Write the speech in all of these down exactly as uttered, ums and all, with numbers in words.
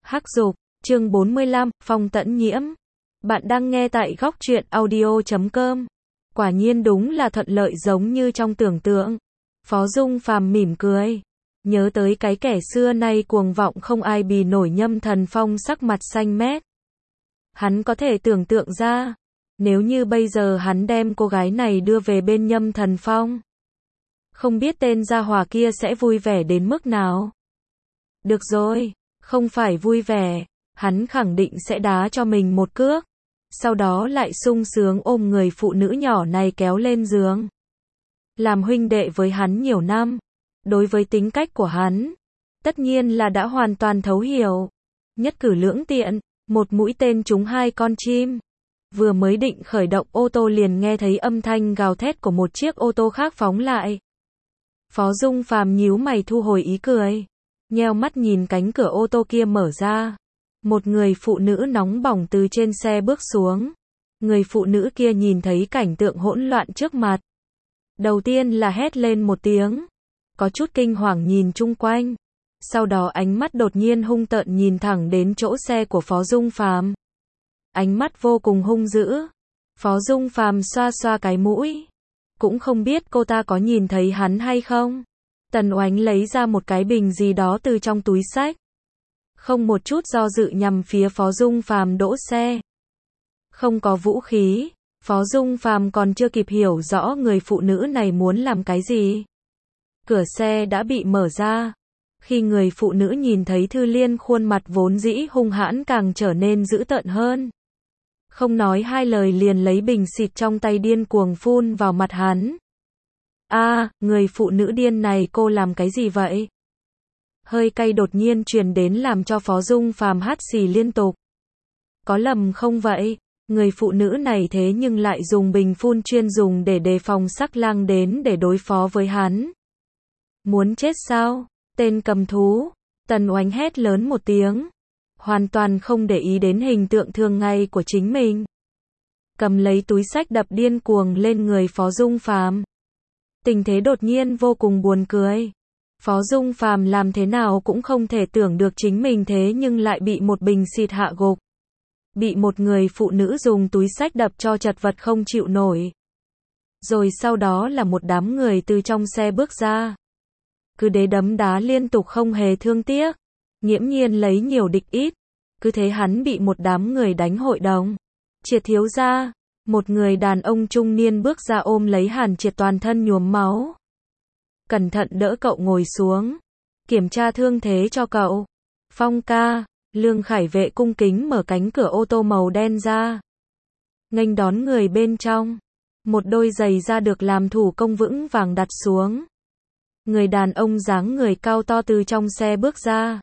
Hắc Dục, chương bốn mươi lăm, Phong Tẫn Nhiễm. Bạn đang nghe tại góc truyện audio chấm com. Quả nhiên đúng là thuận lợi giống như trong tưởng tượng. Phó Dung Phàm mỉm cười. Nhớ tới cái kẻ xưa nay cuồng vọng không ai bì nổi Nhâm Thần Phong sắc mặt xanh mét. Hắn có thể tưởng tượng ra, nếu như bây giờ hắn đem cô gái này đưa về bên Nhâm Thần Phong, không biết tên gia hỏa kia sẽ vui vẻ đến mức nào. Được rồi, không phải vui vẻ, hắn khẳng định sẽ đá cho mình một cước, sau đó lại sung sướng ôm người phụ nữ nhỏ này kéo lên giường. Làm huynh đệ với hắn nhiều năm, đối với tính cách của hắn, tất nhiên là đã hoàn toàn thấu hiểu. Nhất cử lưỡng tiện, một mũi tên trúng hai con chim. Vừa mới định khởi động ô tô liền nghe thấy âm thanh gào thét của một chiếc ô tô khác phóng lại. Phó Dung Phàm nhíu mày thu hồi ý cười, nheo mắt nhìn cánh cửa ô tô kia mở ra. Một người phụ nữ nóng bỏng từ trên xe bước xuống. Người phụ nữ kia nhìn thấy cảnh tượng hỗn loạn trước mặt. Đầu tiên là hét lên một tiếng, có chút kinh hoàng nhìn chung quanh. Sau đó ánh mắt đột nhiên hung tợn nhìn thẳng đến chỗ xe của Phó Dung Phàm. Ánh mắt vô cùng hung dữ. Phó Dung Phàm xoa xoa cái mũi. Cũng không biết cô ta có nhìn thấy hắn hay không. Tần Oánh lấy ra một cái bình gì đó từ trong túi xách. Không một chút do dự nhằm phía Phó Dung Phàm đỗ xe. Không có vũ khí, Phó Dung Phàm còn chưa kịp hiểu rõ người phụ nữ này muốn làm cái gì. Cửa xe đã bị mở ra. Khi người phụ nữ nhìn thấy Thư Liên khuôn mặt vốn dĩ hung hãn càng trở nên dữ tợn hơn. Không nói hai lời liền lấy bình xịt trong tay điên cuồng phun vào mặt hắn. A, à, người phụ nữ điên này cô làm cái gì vậy? Hơi cay đột nhiên truyền đến làm cho Phó Dung Phàm hắt xì liên tục. Có lầm không vậy? Người phụ nữ này thế nhưng lại dùng bình phun chuyên dùng để đề phòng Sắc Lang đến để đối phó với hắn. Muốn chết sao? Tên cầm thú. Tần Oánh hét lớn một tiếng, hoàn toàn không để ý đến hình tượng thường ngày của chính mình. Cầm lấy túi xách đập điên cuồng lên người Phó Dung Phàm. Tình thế đột nhiên vô cùng buồn cười. Phó Dung Phàm làm thế nào cũng không thể tưởng được chính mình thế nhưng lại bị một bình xịt hạ gục. Bị một người phụ nữ dùng túi xách đập cho chật vật không chịu nổi. Rồi sau đó là một đám người từ trong xe bước ra. Cứ đế đấm đá liên tục không hề thương tiếc. Nghiễm Nhiên lấy nhiều địch ít. Cứ thế hắn bị một đám người đánh hội đồng. Triệt thiếu gia, một người đàn ông trung niên bước ra ôm lấy Hàn Triệt toàn thân nhuốm máu. Cẩn thận đỡ cậu ngồi xuống. Kiểm tra thương thế cho cậu. Phong ca, Lương Khải Vệ cung kính mở cánh cửa ô tô màu đen ra. Nghênh đón người bên trong. Một đôi giày da được làm thủ công vững vàng đặt xuống. Người đàn ông dáng người cao to từ trong xe bước ra.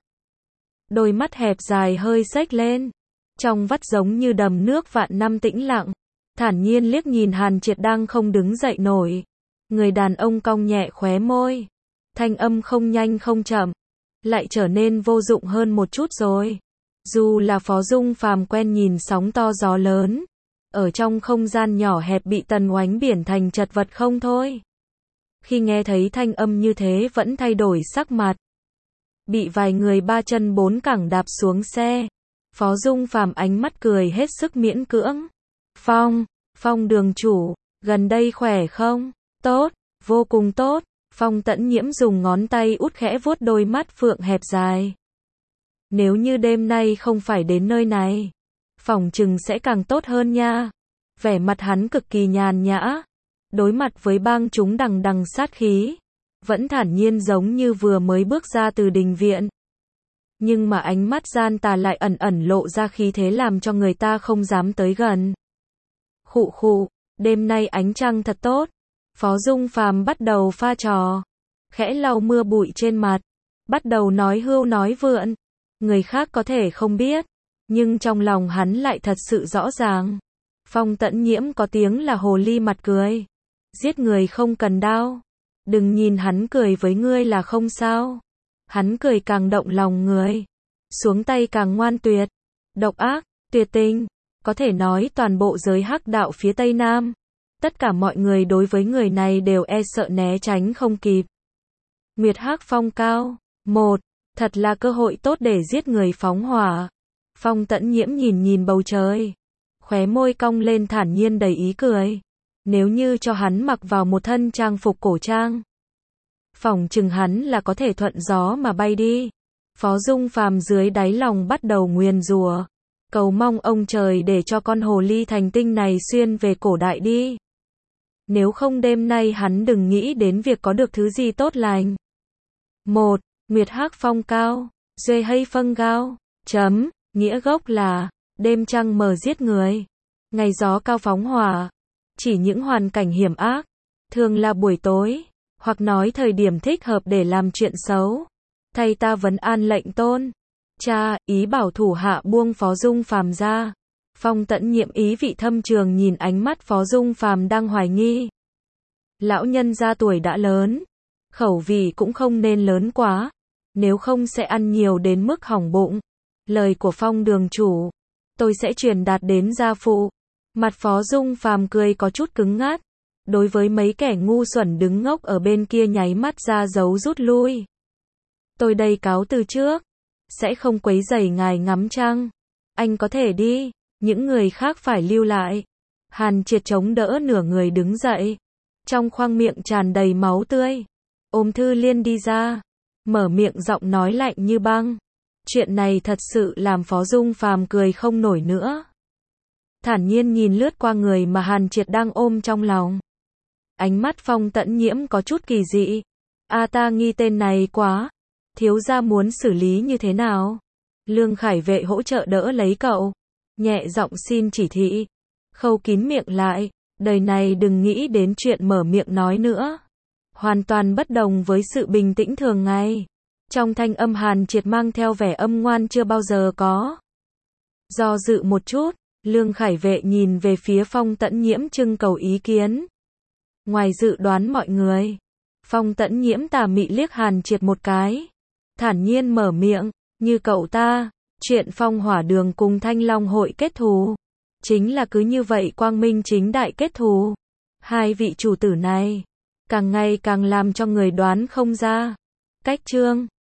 Đôi mắt hẹp dài hơi xếch lên. Trong vắt giống như đầm nước vạn năm tĩnh lặng. Thản nhiên liếc nhìn Hàn Triệt đang không đứng dậy nổi. Người đàn ông cong nhẹ khóe môi. Thanh âm không nhanh không chậm. Lại trở nên vô dụng hơn một chút rồi. Dù là Phó Dung Phàm quen nhìn sóng to gió lớn. Ở trong không gian nhỏ hẹp bị Tần Oánh biển thành chật vật không thôi. Khi nghe thấy thanh âm như thế vẫn thay đổi sắc mặt. Bị vài người ba chân bốn cẳng đạp xuống xe. Phó Dung Phàm ánh mắt cười hết sức miễn cưỡng. Phong, Phong đường chủ, gần đây khỏe không? Tốt, vô cùng tốt. Phong Tẫn Nhiễm dùng ngón tay út khẽ vuốt đôi mắt phượng hẹp dài. Nếu như đêm nay không phải đến nơi này, phỏng chừng sẽ càng tốt hơn nha. Vẻ mặt hắn cực kỳ nhàn nhã. Đối mặt với bang chúng đằng đằng sát khí. Vẫn thản nhiên giống như vừa mới bước ra từ đình viện. Nhưng mà ánh mắt gian tà lại ẩn ẩn lộ ra khí thế làm cho người ta không dám tới gần. Khụ khụ, đêm nay ánh trăng thật tốt. Phó Dung Phàm bắt đầu pha trò. Khẽ lau mưa bụi trên mặt. Bắt đầu nói hưu nói vượn. Người khác có thể không biết. Nhưng trong lòng hắn lại thật sự rõ ràng. Phong Tẫn Nhiễm có tiếng là hồ ly mặt cười. Giết người không cần đao. Đừng nhìn hắn cười với ngươi là không sao. Hắn cười càng động lòng người. Xuống tay càng ngoan tuyệt. Độc ác, tuyệt tình. Có thể nói toàn bộ giới hắc đạo phía Tây Nam. Tất cả mọi người đối với người này đều e sợ né tránh không kịp. Nguyệt Hắc Phong Cao. một. Thật là cơ hội tốt để giết người phóng hỏa. Phong Tẫn Nhiễm nhìn nhìn bầu trời, khóe môi cong lên thản nhiên đầy ý cười. Nếu như cho hắn mặc vào một thân trang phục cổ trang, phỏng chừng hắn là có thể thuận gió mà bay đi. Phó Dung Phàm dưới đáy lòng bắt đầu nguyền rủa, cầu mong ông trời để cho con hồ ly thành tinh này xuyên về cổ đại đi. Nếu không đêm nay hắn đừng nghĩ đến việc có được thứ gì tốt lành. một. Nguyệt Hắc Phong Cao, Duy Hay Phân Gao, chấm, nghĩa gốc là, đêm trăng mờ giết người, ngày gió cao phóng hỏa, chỉ những hoàn cảnh hiểm ác, thường là buổi tối, hoặc nói thời điểm thích hợp để làm chuyện xấu. Thay ta vấn an lệnh tôn. Cha, ý bảo thủ hạ buông Phó Dung Phàm ra. Phong Tẫn Nhiễm ý vị thâm trường nhìn ánh mắt Phó Dung Phàm đang hoài nghi. Lão nhân gia tuổi đã lớn, khẩu vị cũng không nên lớn quá, nếu không sẽ ăn nhiều đến mức hỏng bụng. Lời của Phong đường chủ, tôi sẽ truyền đạt đến gia phụ. Mặt Phó Dung Phàm cười có chút cứng ngắt, đối với mấy kẻ ngu xuẩn đứng ngốc ở bên kia nháy mắt ra dấu rút lui. Tôi đây cáo từ trước, sẽ không quấy rầy ngài ngắm trăng. Anh có thể đi, những người khác phải lưu lại. Hàn Triệt chống đỡ nửa người đứng dậy, trong khoang miệng tràn đầy máu tươi. Ôm Thư Liên đi ra, mở miệng giọng nói lạnh như băng. Chuyện này thật sự làm Phó Dung Phàm cười không nổi nữa. Thản nhiên nhìn lướt qua người mà Hàn Triệt đang ôm trong lòng. Ánh mắt Phong Tẫn Nhiễm có chút kỳ dị. A ta nghi tên này quá. Thiếu gia muốn xử lý như thế nào? Lương Khải Vệ hỗ trợ đỡ lấy cậu, nhẹ giọng xin chỉ thị, khâu kín miệng lại, đời này đừng nghĩ đến chuyện mở miệng nói nữa. Hoàn toàn bất đồng với sự bình tĩnh thường ngày. Trong thanh âm Hàn Triệt mang theo vẻ âm ngoan chưa bao giờ có. Do dự một chút, Lương Khải Vệ nhìn về phía Phong Tẫn Nhiễm trưng cầu ý kiến. Ngoài dự đoán mọi người, Phong Tẫn Nhiễm tà mị liếc Hàn Triệt một cái, thản nhiên mở miệng, như cậu ta, chuyện Phong Hỏa Đường cùng Thanh Long hội kết thù, chính là cứ như vậy quang minh chính đại kết thù. Hai vị chủ tử này, càng ngày càng làm cho người đoán không ra. Cách chương